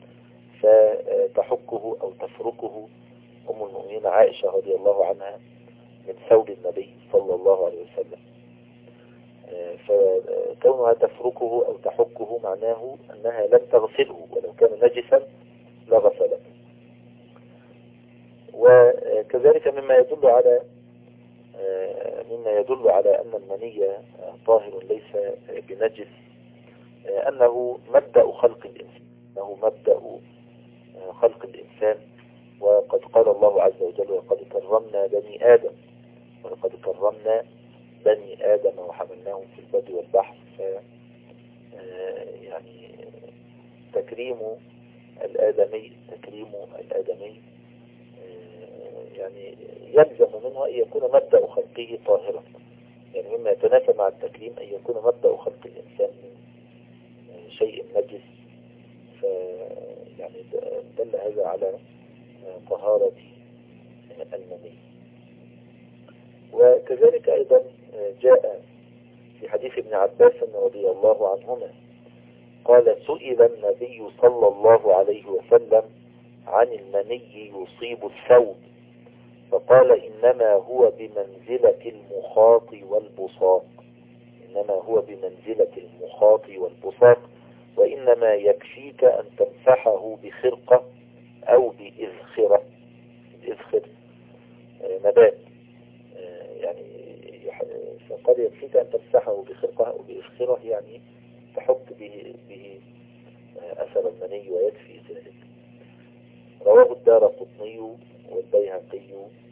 فتحكه أو تفركه أم المؤمنين عائشة رضي الله عنها من ثوب النبي صلى الله عليه وسلم. فكونها تفركه أو تحكه معناه أنها لم تغسله، ولو كان نجسا لغسله. وكذلك مما يدل على مما يدل على أن المني طاهر ليس بنجس أنه مبدأ خلق الإنسان، أنه مبدأ خلق الإنسان. وقد قال الله عز وجل وقد كرمنا بني آدم، ولقد كرمنا بني آدم وحملناهم في البر والبحر. ف يعني تكريم الآدمي تكريم الآدمي يعني يلزم منه أن يكون مبدأ خلقه طاهرا. يعني مما يتنافى مع التكريم أن يكون مبدأ خلق الإنسان من شيء نجس. ف يعني دل هذا على طهارة المني. وكذلك أيضا جاء في حديث ابن عباس رضي الله عنهما قال سئل النبي صلى الله عليه وسلم عن المني يصيب الثوب فقال إنما هو بمنزلة المخاط والبصاق، إنما هو بمنزلة المخاط والبصاق، وإنما يكفيك أن تمسحه بخرقة أو بإذخرة. الإذخر نبات، يعني فقد يكفيك أن تمسحه بخرقة أو بإذخرة، يعني تحك به, به أثر المني ويكفي ذلك. رواه الدارقطني والبيهقي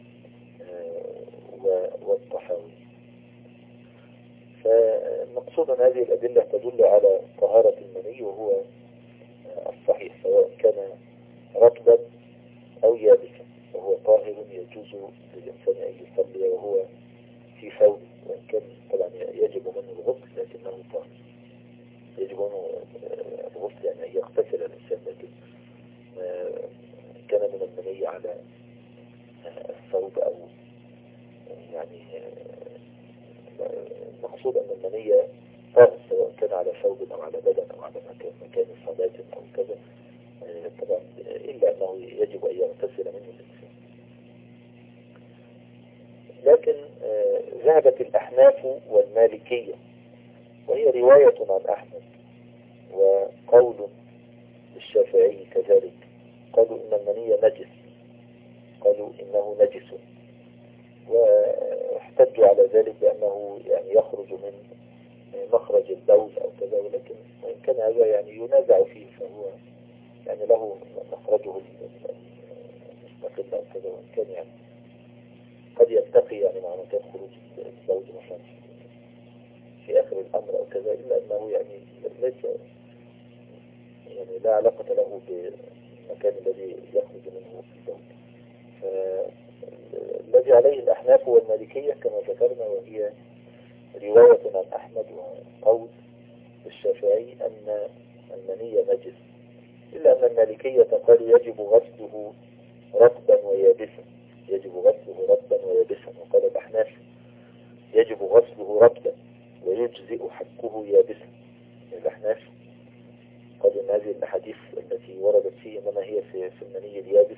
والطحاوي. فالمقصود أن هذه الأدلة تدل على طهارة المني وهو الصحيح، سواء كان رطبا أو يابسا وهو طاهر يجوز للإنسان أن يصلي وهو في ثوب، وإن كان طبعا يجب منه الغسل لكنه طاهر، يجب منه الغسل يعني أن يغتسل الإنسان، لكن كان من المني على الثوب أو يعني المقصود أن المني طاهر سواء كان على ثوب أو على بدن أو على مكان, مكان صلاة أو كذا، طبعا إلا أنه يجب أن يغتسل منه الإنسان. لكن ذهبت الأحناف والمالكية، وهي رواية عن أحمد وقول للشافعي كذلك، قالوا إن المني نجس، قالوا إنه نجس، واحتجوا على ذلك بأنه يعني يخرج من مخرج البول أو كذا، ولكن وإن كان هذا يعني ينازع فيه، فهو يعني له مخرجه المستقل أو كذا، وإن كان يعني قد يلتقي يعني مع مكان خروج البول مثلا في آخر الأمر أو كذا، إلا أنه يعني ليس يعني لا علاقة له بالمكان الذي يخرج منه البول. الذي عليه الأحناف والمالكية كما ذكرنا، وهي رواية عن أحمد وقول الشافعي أن المني نجس، إلا أن المالكية قالوا يجب غسله رطبا ويابسا، يجب غسله رطبا ويابسا، وقال الأحناف يجب غسله رطبا ويجزئ حكه يابسا. الأحناف قالوا أن هذه الأحاديث التي وردت فيه إنما هي في في المني اليابس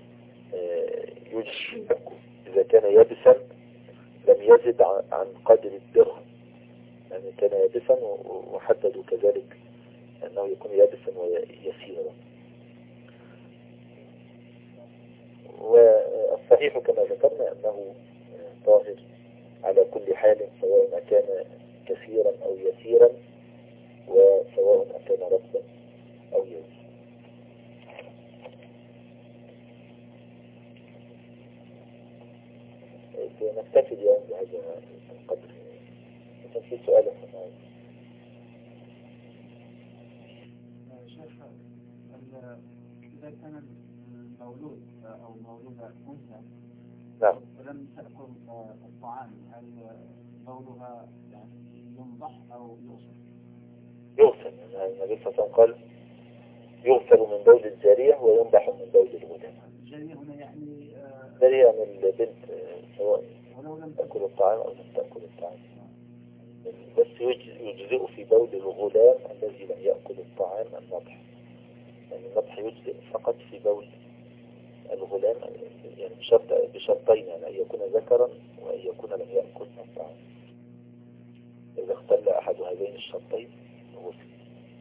يجزئ حكه، إذا كان يابسا لم يزد عن قدر الدرهم، يعني كان يابسا وحددوا كذلك أنه يكون يابسا ويسيرا. والصحيح كما ذكرنا أنه طاهر على كل حال، سواء أكان كثيرا أو يسيرا، وسواء أكان رطبا أو يابسا. نكتفي اليوم بهذا القدر. كان في سؤال أخير.
شيخ، إذا كان المولود أو المولودة أنثى
نعم
ولم تأكل الطعام، هل بولها يعني ينضح أو يغسل؟
يغسل. النبي صلى الله عليه وسلم قال يغسل من بول الجارية وينضح من بول الغلام.
الجارية هنا يعني
الجارية يعني البنت، سواء
ولو لم
تأكل الطعام أو لم تأكل الطعام، بس يجزئ في بول الغلام الذي لم يأكل الطعام النضح. يعني النضح يجزئ فقط في بول الغلام، يعني بشرط بشرطين، يعني أن يكون ذكرا وأن يكون لم يأكل الطعام. إذا اختل أحد هذين الشرطين غسل.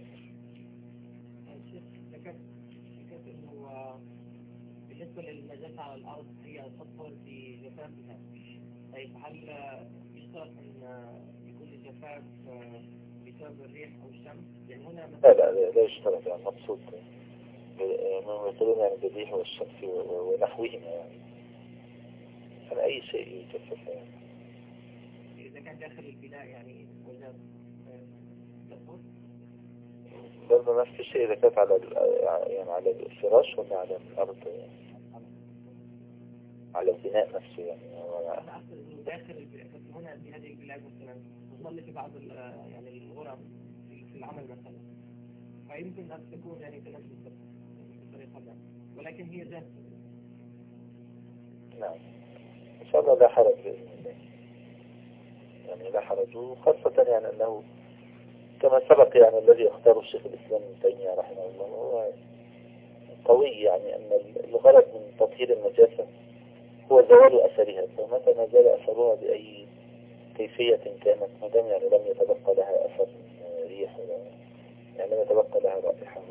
ذكرت انه بالنسبه للنجاسه على الارض هي تطهر في جفافها، طيب هل يشترط ان يكون الجفاف بسبب الريح او الشمس؟ يعني هنا
لا لا لا, لا يشترط، يعني مقصود ما يقولون يعني بالريح والشمس ونحوهما، يعني على أي شيء يجفف. يعني
إذا كان داخل البناء يعني وجد تطهر؟
برضه نفس الشيء إذا كانت على يعني على الفراش ولا على الأرض، على البناء نفسه. يعني
أنا أقصد إنه داخل البناء، بس هنا في هذه البلاد مثلا تظل في بعض يعني الغرف في العمل مثلا، فيمكن أن تكون يعني تنفس بطريقة ما، ولكن هي جاهزة.
نعم إن شاء الله لا حرج بإذن الله، يعني لا حرج، وخاصة يعني أنه كما سبق يعني الذي اختاره الشيخ الإسلام ابن تيمية رحمه الله هو قوي، يعني أن الغرض من تطهير النجاسة هو زوال أثرها، فمتى ما زال أثرها بأي كيفية كانت، ما دام يعني لم يتبقى لها أثر ريح ولا يعني لم يتبقى لها رائحة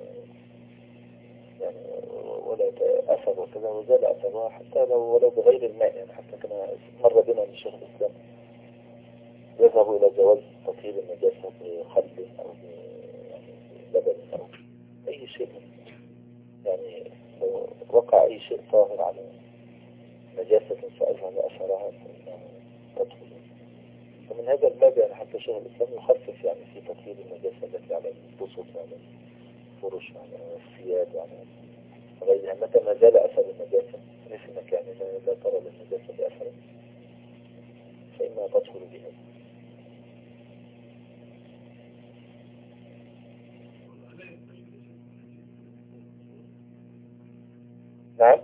يعني ولا أثر وكذا، وزال أثرها حتى لو ولو بغير الماء. يعني حتى كما مر بنا من الشيخ الإسلام يذهب إلى جواز تطهير النجاسة بخل أو بلبن أو أي شيء، يعني لو وقع أي شيء طاهر على نجاسة فأذهب أثرها فإنها تدخل. فمن هذا الباب يعني حتى شيخ الإسلام يخفف يعني في تطهير النجاسة التي على البسط وعلى الفرش وعلى الثياب وعلى غيرها، متى ما زال أثر النجاسة في مكان لا ترى للنجاسة بأثر فإنها تدخل بها. نعم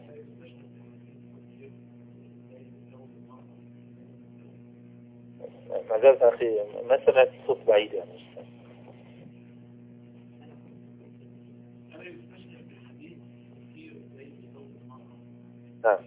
ما زالت أخي ما سمعت صوت بعيد يعني مش سمعت. نعم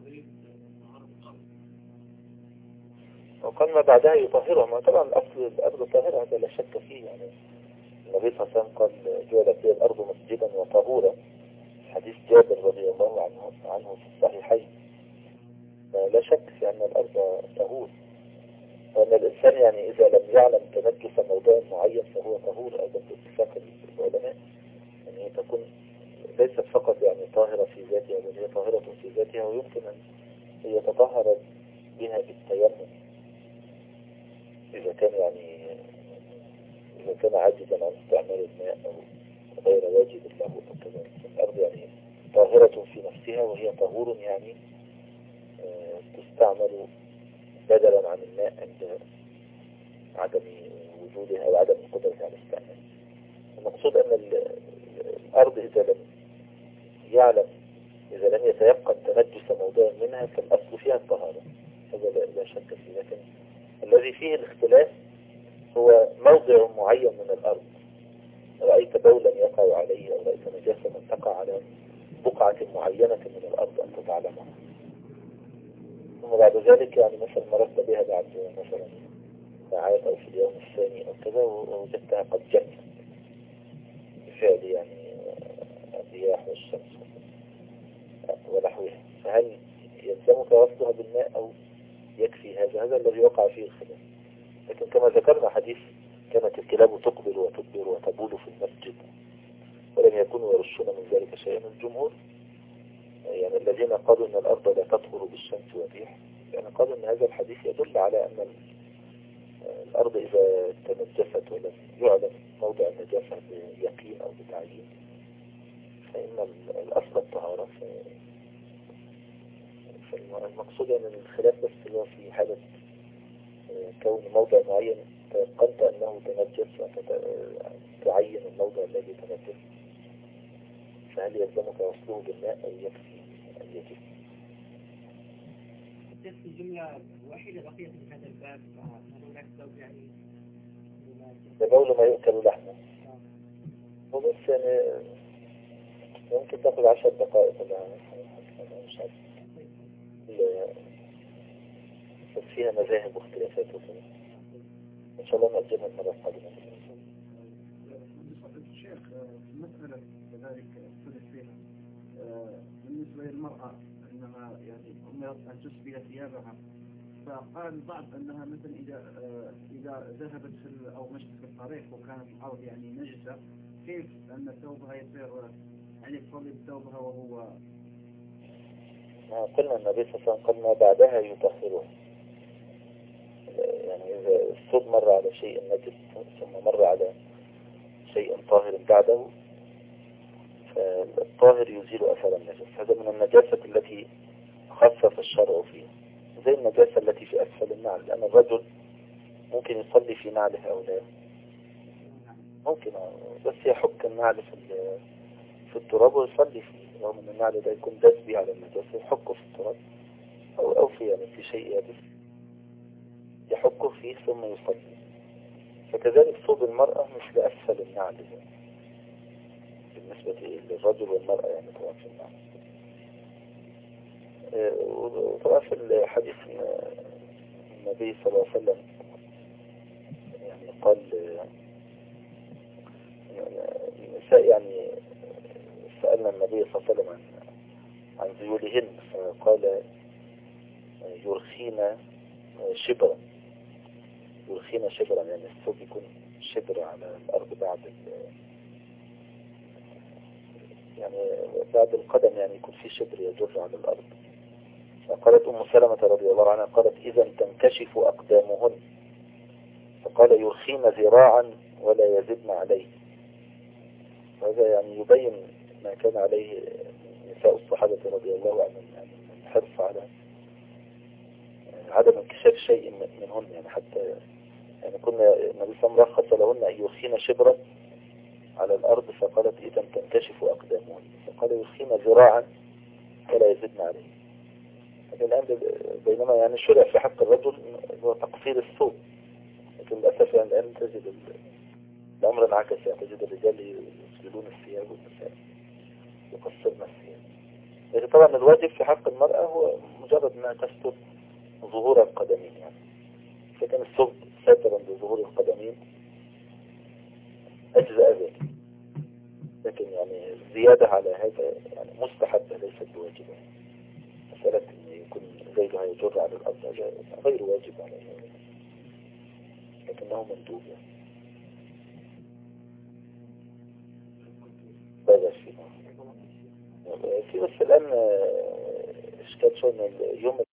وقال ما بعدها يطهرها، ما طبعا الأصل الأرض طاهرة هذا لا شك فيه. يعني النبي صلى الله عليه وسلم قال جعلت لي الأرض مسجدا وطهورا، حديث جابر رضي الله عنه عنه في الصحيحين. لا شك في أن الأرض طهور، وأن الإنسان يعني إذا لم يعلم تنجس موضوع معين فهو طهور أيضا باتفاق العلماء. يعني هي تكون ليست فقط يعني طاهرة في ذاتها، بل هي طاهرة في ذاتها ويمكن أن يتطهر بها بالتيمم إذا كان يعني إذا كان عاجزا عن استعمال الماء أو غير واجب له أو كذا. الأرض يعني طاهرة في نفسها وهي طهور، يعني تستعمل بدلا عن الماء عند عدم وجودها أو عدم القدرة على الاستعمال. المقصود أن الأرض إذا لم يعلم إذا لم يتيقن تنجس موضوع منها فالأصل فيها الطهارة، هذا لا شك فيه. لكن الذي فيه الاختلاف هو موضع معين من الأرض، رأيت بولا يقع عليه أو رأيت نجاسة تقع على بقعة معينة من الأرض أنت تعلمها، ثم بعد ذلك يعني مثلا مررت بها بعد مثلا ساعات أو في اليوم الثاني أو كذا ووجدتها قد جفت بفعل يعني الرياح والشمس، ونحوها، فهل يلزمك غسلها بالماء أو يكفي هذا؟ هذا الذي وقع فيه الخلاف. لكن كما ذكرنا حديث كانت الكلاب تقبل وتدبر وتبول في المسجد ولم يكونوا يرشون من ذلك شيئا، الجمهور يعني الذين قالوا أن الأرض لا تطهر بالشمس والريح يعني قالوا أن هذا الحديث يدل على أن الأرض إذا تنجست ولم يعلم موضع النجاسة بيقين أو بتعيين فإن الأصل الطهارة. فالمقصود أن الخلاف بس اللي هو في حالة كون موضع معين تيقنت أنه تنجس وتعين الموضع الذي تنجس، فهل يلزمك غسله بالماء أو يكفي أن يجب؟
تفسي الجملة واحدة بقية من هذا الباب هل هناك سبب يعني
بقول ما يؤكل لحمه وبس يعني ممكن تاخذ عشر دقائق ولا مش عارف بس فيها مذاهب واختلافات وكذا إن شاء الله نأجلها المرة القادمة.
الشيخ مسألة كذلك اختلف فيها بالنسبة للمرأة أنها يعني أمرت أن تسبل ثيابها، فقال البعض أنها مثلا إذا إذا ذهبت في أو مشت في الطريق وكانت الأرض يعني نجسة كيف أن ثوبها يصير يعني تصلي بثوبها وهو
ما قلنا النبي صلى الله عليه وسلم قال ما بعدها يطهرها، يعني إذا الثوب مر على شيء نجس ثم مر على شيء طاهر بعده فالطاهر يزيل أثر النجس. هذا من النجاسة التي خفف الشرع فيها زي النجاسة التي في أسفل النعل، لأن الرجل ممكن يصلي في نعله أو لا ممكن بس يحك النعل في في التراب ويصلي فيه رغم أن النعل ده يكون دسبي على النجاسة يحكه في التراب أو أو في يعني في شيء يابس يحكه فيه ثم يصلي. فكذلك ثوب المرأة مثل أسفل النعل بالنسبة للرجل والمرأة يعني طبعا في النعل. وطبعا في الحديث النبي صلى الله عليه وسلم يعني قال النساء يعني سألنا النبي صلى الله عليه وسلم عن عن ذيولهن فقال يرخين شبرا يرخين شبرا يعني الثوب يكون شبر على الأرض بعد يعني بعد القدم يعني يكون في شبر يجر على الأرض. فقالت أم سلمة رضي الله عنها قالت إذا تنكشف أقدامهن فقال يرخين ذراعا ولا يزدن عليه. هذا يعني يبين ما كان عليه نساء الصحابة رضي الله عنهم يعني الحرص على عدم انكشاف شيء منهن يعني حتى يعني كنا النبي صلى الله عليه وسلم رخص لهن أن يرخين شبرا على الأرض فقالت إذا تنكشف أقدامهن فقال يرخين ذراعا ولا يزدن عليه. لكن الآن بينما يعني شرع في حق الرجل هو تقصير الثوب لكن للأسف يعني الآن تجد الأمر انعكس يعني تجد الرجال يسبلون الثياب والنساء يقصرن الثياب. لكن طبعا الواجب في حق المرأة هو مجرد أنها تستر ظهور القدمين يعني فكان الثوب ساترا لظهور القدمين أجزاء ذلك لكن يعني الزيادة على هذا يعني مستحبة ليست بواجبة. مسألة أن يكون زيدها يجر على الأرض غير واجب على ذلك لكنه مندوب يعني. بدا فيه في بس الآن إشكال شوية من يوم